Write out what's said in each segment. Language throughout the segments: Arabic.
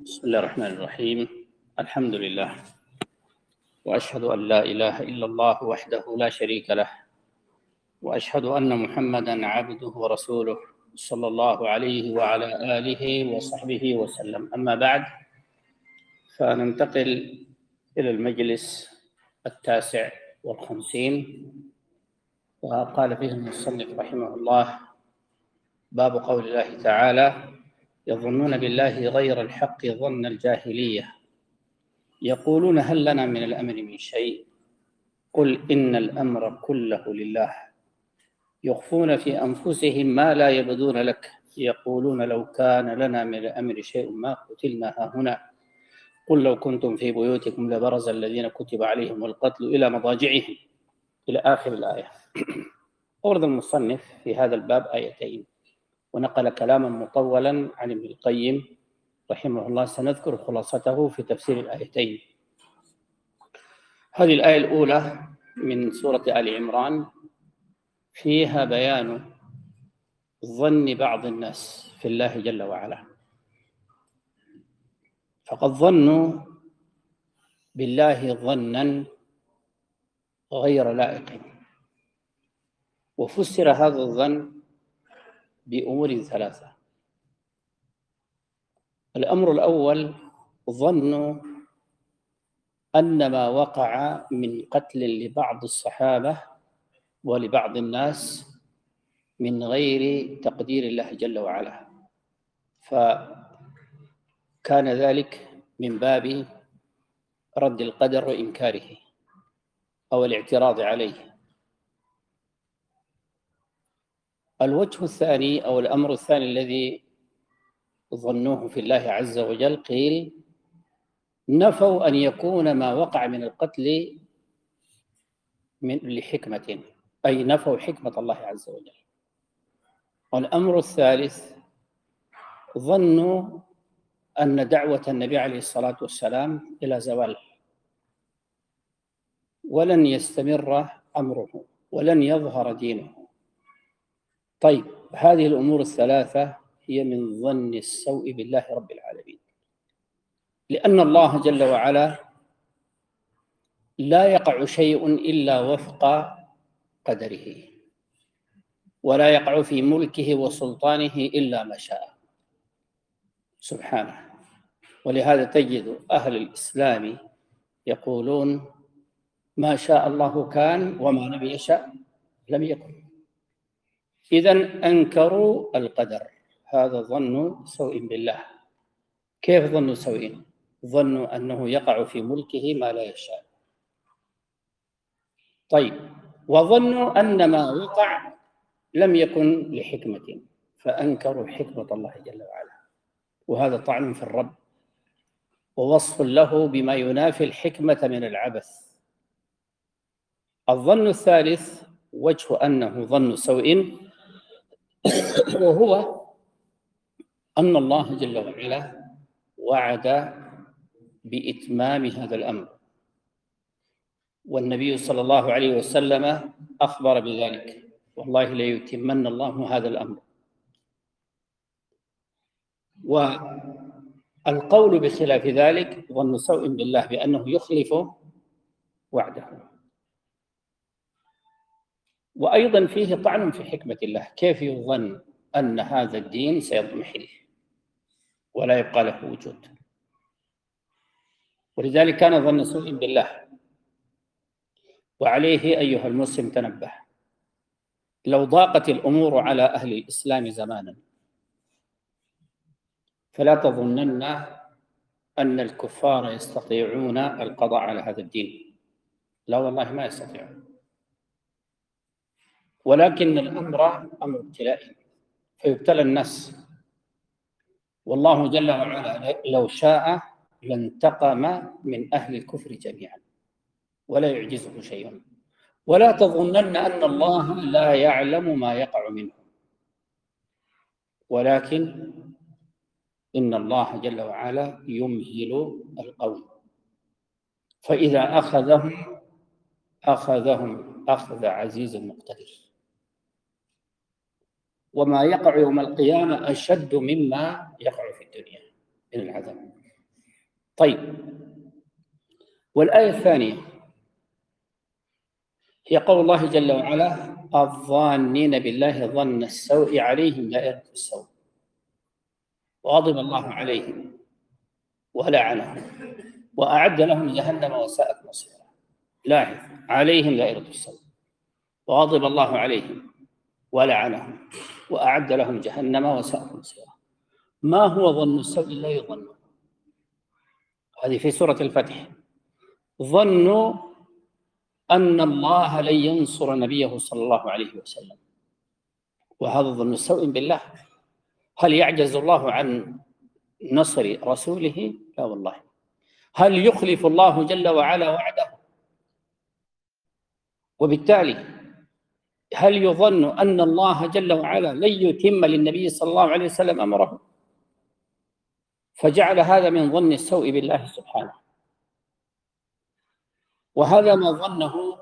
بسم الله الرحمن الرحيم. الحمد لله، وأشهد أن لا إله إلا الله وحده لا شريك له، وأشهد أن محمدًا عبده ورسوله صلى الله عليه وعلى آله وصحبه وسلم. أما بعد، فننتقل إلى المجلس 59، وقال فيه المصنف رحمه الله: باب قول الله تعالى: يظنون بالله غير الحق ظن الجاهلية، يقولون هل لنا من الأمر من شيء، قل إن الأمر كله لله، يخفون في أنفسهم ما لا يبدون لك، يقولون لو كان لنا من الأمر شيء ما قتلنا هاهنا، قل لو كنتم في بيوتكم لبرز الذين كتب عليهم القتل إلى مضاجعهم، إلى آخر الآية. أورد المصنف في هذا الباب آيتين، ونقل كلاما مطولا عن ابن القيم رحمه الله، سنذكر خلاصته في تفسير الآيتين. هذه الآية الأولى من سورة آل عمران فيها بيان ظن بعض الناس في الله جل وعلا، فقد ظنوا بالله ظنا غير لائق، وفسر هذا الظن بأمور ثلاثة. الأمر الأول: ظنوا أن ما وقع من قتل لبعض الصحابة ولبعض الناس من غير تقدير الله جل وعلا، فكان ذلك من باب رد القدر وإنكاره أو الاعتراض عليه. الوجه الثاني أو الأمر الثاني الذي ظنوه في الله عز وجل، قيل نفوا أن يكون ما وقع من القتل لحكمة، أي نفوا حكمة الله عز وجل. والأمر الثالث: ظنوا أن دعوة النبي عليه الصلاة والسلام إلى زوال، ولن يستمر أمره ولن يظهر دينه. طيب، هذه الأمور الثلاثة هي من ظن السوء بالله رب العالمين، لأن الله جل وعلا لا يقع شيء إلا وفق قدره، ولا يقع في ملكه وسلطانه إلا ما شاء سبحانه. ولهذا تجد أهل الإسلام يقولون ما شاء الله كان وما لم يشأ لم يكن. إذن أنكروا القدر، هذا ظن سوء بالله. كيف ظن سوء؟ ظنوا أنه يقع في ملكه ما لا يشاء. طيب، وظنوا أن ما وقع لم يكن لحكمة، فأنكروا حكمة الله جل وعلا، وهذا طعن في الرب ووصف له بما ينافي الحكمة من العبث. الظن الثالث وجه أنه ظن سوء، وهو أن الله جل وعلا وعد بإتمام هذا الأمر، والنبي صلى الله عليه وسلم أخبر بذلك: والله ليتمن الله هذا الأمر. والقول بخلاف ذلك ظن سوء بالله، بأنه يخلف وعده. وأيضا فيه طعن في حكمة الله، كيف يظن أن هذا الدين سيضمحل ولا يبقى له وجود؟ ولذلك كان ظن سوء بالله. وعليه أيها المسلم تنبه: لو ضاقت الأمور على أهل الإسلام زمانا فلا تظنن أن الكفار يستطيعون القضاء على هذا الدين، لا والله ما يستطيعون، ولكن الأمر أمر ابتلائي، فيبتلى الناس. والله جل وعلا لو شاء لانتقم من أهل الكفر جميعا ولا يعجزه شيء. ولا تظنن أن الله لا يعلم ما يقع منهم، ولكن إن الله جل وعلا يمهل القوم، فإذا أخذهم أخذ عزيز مقتدر. وما يقع يوم القيامة أشد مما يقع في الدنيا من العذاب. طيب، والآية الثانية هي قول الله جل وعلا: الظانين بالله ظن السوء عليهم دائرة السوء وغضب الله عليهم ولعنهم وأعد لهم جهنم وساءت مصيرا. لاحظ: عليهم دائرة السوء وغضب الله عليهم ولعنهم وأعد لهم جهنم وساءت مصيرا. ما هو ظن السوء إلا يظن؟ هذه في سورة الفتح. ظنوا أن الله لن ينصر نبيه صلى الله عليه وسلم، وهذا ظن السوء بالله. هل يعجز الله عن نصر رسوله؟ لا والله. هل يخلف الله جل وعلا وعده؟ وبالتالي هل يظن أن الله جل وعلا لن يتم للنبي صلى الله عليه وسلم أمره؟ فجعل هذا من ظن السوء بالله سبحانه، وهذا ما ظنه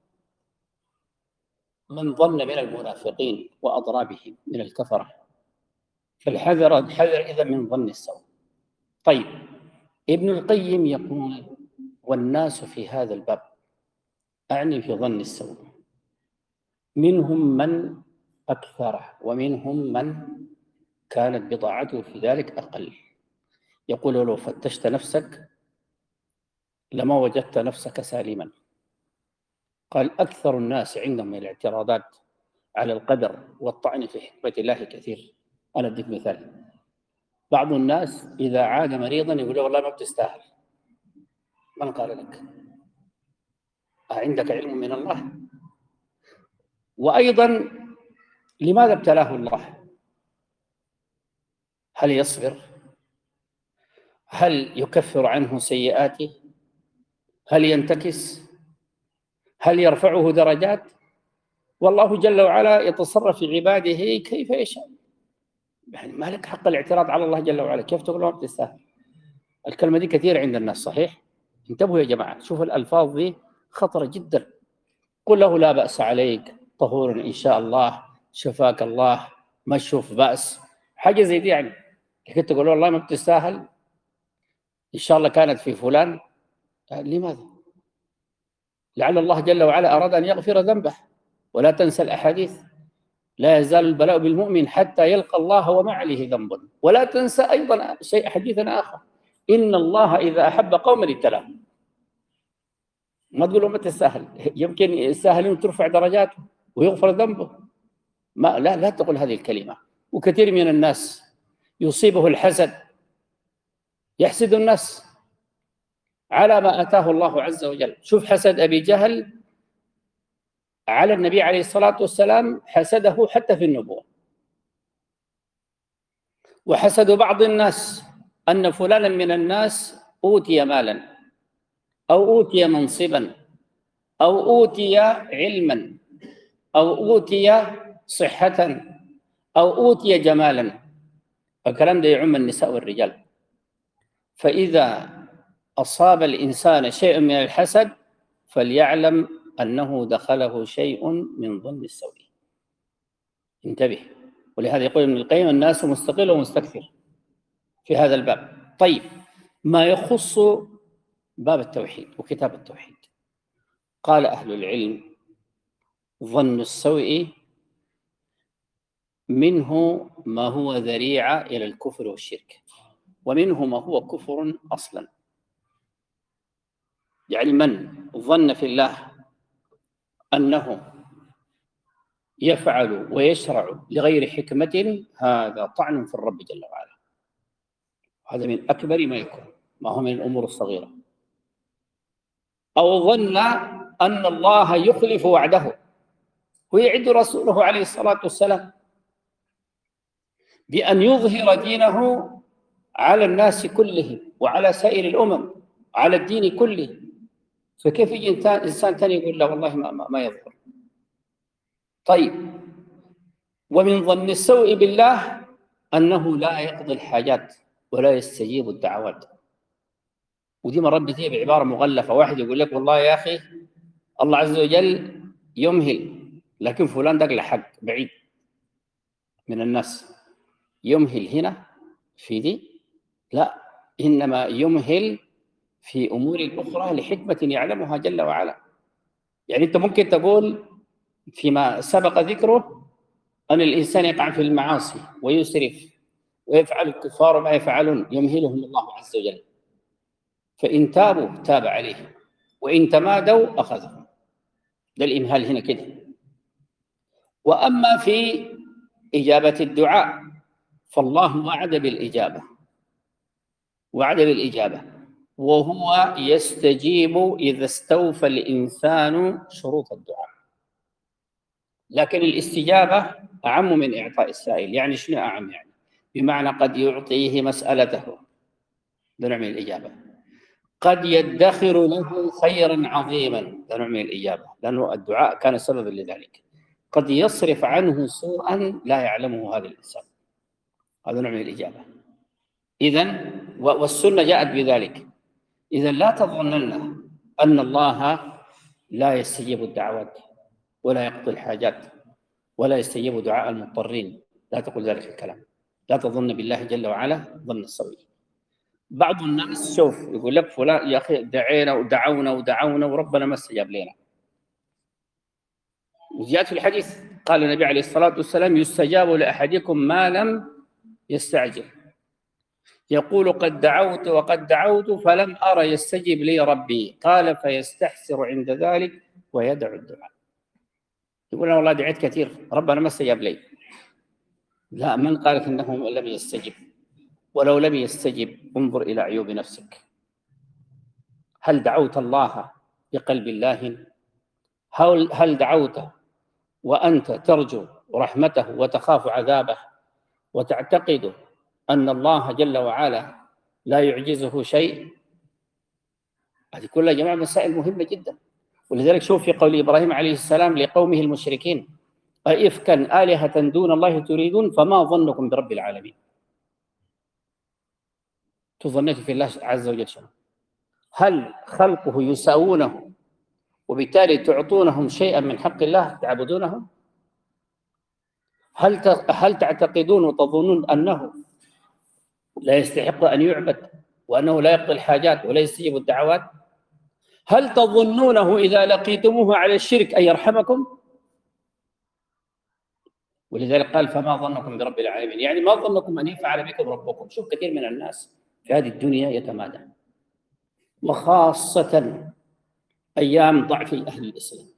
من ظن من المنافقين وأضرابهم من الكفرة. فالحذر إذا من ظن السوء. طيب، ابن القيم يقول: والناس في هذا الباب، أعني في ظن السوء، منهم من أكثره ومنهم من كانت بضاعته في ذلك أقل. يقول: لو فتشت نفسك لما وجدت نفسك سالما. قال: أكثر الناس عندهم من الاعتراضات على القدر والطعن في حكمة الله كثير. أنا أديك مثال: بعض الناس إذا عاد مريضا يقول: والله ما بتستاهل. من قال لك؟ عندك علم من الله؟ وأيضا لماذا ابتلاه الله؟ هل يصبر؟ هل يكفر عنه سيئاته؟ هل ينتكس؟ هل يرفعه درجات؟ والله جل وعلا يتصرف في عباده كيف يشاء. يعني ما لك حق الاعتراض على الله جل وعلا. كيف تقول ما بتستاهل؟ الكلمة دي كثيرة عند الناس، صحيح؟ انتبهوا يا جماعة، شوفوا الألفاظ دي خطرة جدا. قل له: لا بأس عليك، طهور إن شاء الله، شفاك الله، ما تشوف بأس. حاجة زي دي يعني. لكن تقول والله ما بتستاهل، إن شاء الله كانت في فلان. لماذا؟ لعل الله جل وعلا أراد أن يغفر ذنبه. ولا تنسى الأحاديث: لا يزال البلاء بالمؤمن حتى يلقى الله وما عليه ذنب. ولا تنسى أيضا حديثا آخر: إن الله إذا أحب قوما ابتلاهم. ما تقولوا ما تستاهل، يمكن يستاهل ترفع درجاته ويغفر ذنبه. لا تقول هذه الكلمة. وكثير من الناس يصيبه الحسد، يحسد الناس على ما آتاه الله عز وجل. شوف حسد أبي جهل على النبي عليه الصلاة والسلام، حسده حتى في النبوة. وحسد بعض الناس أن فلانا من الناس أوتي مالا أو أوتي منصبا أو أوتي علما أو أوتي صحة أو أوتي جمالا. الكلام ده يعم النساء والرجال. فإذا أصاب الإنسان شيء من الحسد فليعلم أنه دخله شيء من ظن السوء. انتبه. ولهذا يقول ابن القيم: الناس مستقل ومستكثر في هذا الباب. طيب، ما يخص باب التوحيد وكتاب التوحيد، قال أهل العلم: ظن السوء منه ما هو ذريعة إلى الكفر والشرك، ومنه ما هو كفر أصلا. يعني من ظن في الله أنه يفعل ويشرع لغير حكمة، هذا طعن في الرب جل وعلا. هذا من أكبر ما يكون، ما هو من الأمور الصغيرة. أو ظن أن الله يخلف وعده ويعد رسوله عليه الصلاة والسلام بأن يظهر دينه على الناس كلهم وعلى سائر الأمم، على الدين كله. فكيف يجي إنسان ثاني يقول لا والله ما يظهر؟ طيب، ومن ظن السوء بالله أنه لا يقضي الحاجات ولا يستجيب الدعوات. ودي مرات بتيجي بعبارة مغلفة. واحد يقول لك: والله يا أخي الله عز وجل يمهل، لكن فلان ده لحق بعيد من الناس. يمهل هنا في دي؟ لا، إنما يمهل في أمور أخرى لحكمة يعلمها جل وعلا. يعني أنت ممكن تقول فيما سبق ذكره أن الإنسان يقع في المعاصي ويسرف ويفعل الكفار ما يفعلون، يمهلهم الله عز وجل، فإن تابوا تاب عليهم وإن تمادوا أخذهم. ده الإمهال هنا كده. وأما في إجابة الدعاء فالله وعد بالإجابة، وهو يستجيب إذا استوفى الإنسان شروط الدعاء. لكن الاستجابة أعم من إعطاء السائل. يعني شنو أعم؟ يعني بمعنى قد يعطيه مسألته، ده نوع من الإجابة. قد يدخر له خيرا عظيما، ده نوع من الإجابة، لأنه الدعاء كان سببا لذلك. قد يصرف عنه سوءا لا يعلمه هذا الإنسان، هذا نوع من الإجابة. إذن والسنة جاءت بذلك. إذن لا تظنن أن الله لا يستجيب الدعوات ولا يقضي الحاجات ولا يستجيب دعاء المضطرين، لا تقل ذلك الكلام. لا تظن بالله جل وعلا ظن السوء. بعض الناس شوف يقول لك فلان يا أخي دعينا ودعونا وربنا ما استجاب لنا. وجاء في الحديث قال النبي عليه الصلاة والسلام يستجاب لأحدكم ما لم يستعجل. يقول قد دعوت فلم أرى يستجب لي ربي، قال فيستحسر عند ذلك ويدعو الدعاء. يقول أنا والله دعيت كثير ربنا ما استجاب لي. لا، من قالك إنه لم يستجب؟ ولو لم يستجب انظر إلى عيوب نفسك. هل دعوت الله بقلب الله؟ هل دعوت وأنت ترجو رحمته وتخاف عذابه وتعتقد أن الله جل وعلا لا يعجزه شيء؟ هذه كلها جماعة مسائل مهمة جدا. ولذلك شوف في قول إبراهيم عليه السلام لقومه المشركين أئفكا آلهة دون الله تريدون فما ظنكم برب العالمين. تظنيت في الله عز وجل شنو؟ هل خلقه يساوونه وبالتالي تعطونهم شيئا من حق الله تعبدونهم؟ هل تعتقدون وتظنون أنه لا يستحق أن يعبد وأنه لا يقضي الحاجات ولا يستجيب الدعوات؟ هل تظنونه إذا لقيتموه على الشرك أن يرحمكم؟ ولذلك قال فما ظنكم برب العالمين، يعني ما ظنكم أن يفعل بكم ربكم. شوف كثير من الناس في هذه الدنيا يتمادى، وخاصة أيام ضعف أهل الإسلام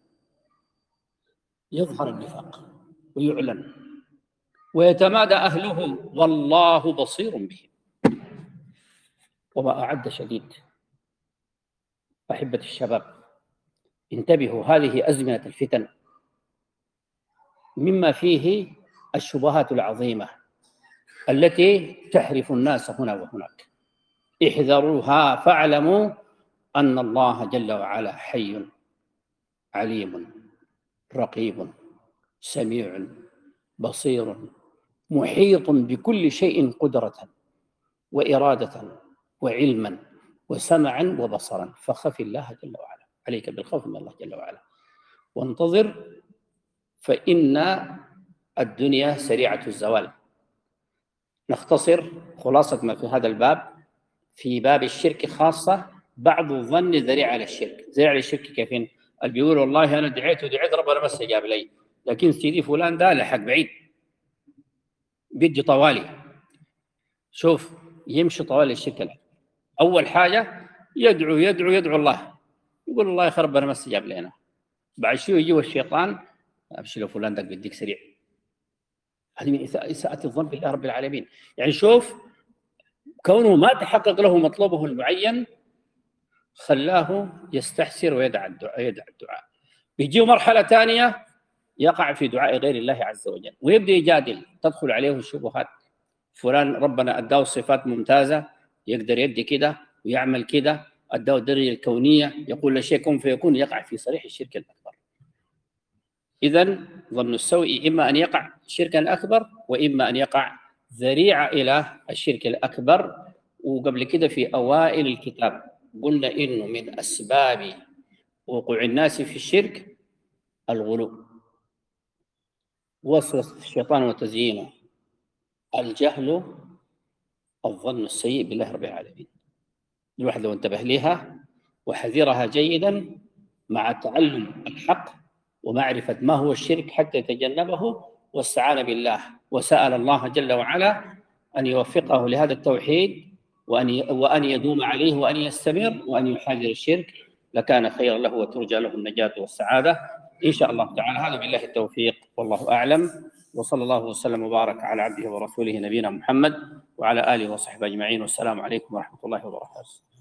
يظهر النفاق ويعلن ويتمادى أهله والله بصير بهم. وما أعد شديد. أحبة الشباب انتبهوا، هذه أزمنة الفتن، مما فيه الشبهات العظيمة التي تحرف الناس هنا وهناك. احذروها فاعلموا أن الله جل وعلا حي عليم رقيب سميع بصير محيط بكل شيء قدرة وإرادة وعلما وسمعا وبصرا. فخف الله جل وعلا، عليك بالخوف من الله جل وعلا وانتظر، فإن الدنيا سريعة الزوال. نختصر خلاصة ما في هذا الباب. في باب الشرك خاصة بعض الظن ذريعة على الشرك. ذريعة على الشرك كيفين؟ اللي بيقول والله أنا دعيت ربنا ما استجاب لي، لكن سيدي فلان ده لحق بعيد بيجي طوالي. شوف يمشي طوالي الشرك. أول حاجة يدعو الله، يقول الله يخرب ربنا ما استجاب لنا. بعد شوي يجي الشيطان أبشر فلان ده بيديك سريع. هذه من إساءة الظن بالله رب العالمين. يعني شوف كونه ما تحقق له مطلبه المعين خلاه يستحسر ويدعى الدعاء. بيجيه مرحلة ثانية يقع في دعاء غير الله عز وجل ويبدأ يجادل، تدخل عليه الشبهات. فلان ربنا أداه صفات ممتازة، يقدر يدي كده ويعمل كده، أداه الدرجة الكونية، يقول لشيء كن فيكون، يقع في صريح الشرك الأكبر. إذن ظن السوء إما أن يقع شركا أكبر وإما أن يقع ذريعة إلى الشرك الأكبر. وقبل كده في أوائل الكتاب قلنا إنه من أسباب وقوع الناس في الشرك الغلو، وسوسة الشيطان وتزيينه، الجهل، الظن السيء بالله رب العالمين. الواحد لو انتبه لها وحذرها جيدا مع تعلم الحق ومعرفة ما هو الشرك حتى يتجنبه، واستعان بالله وسأل الله جل وعلا أن يوفقه لهذا التوحيد وأن يدوم عليه وأن يستمر وأن يحذر الشرك، لكان خيرا له وترجى له النجاة والسعادة إن شاء الله تعالى. هذا بالله التوفيق والله أعلم، وصلى الله وسلم وبارك على عبده ورسوله نبينا محمد وعلى آله وصحبه أجمعين، والسلام عليكم ورحمة الله وبركاته.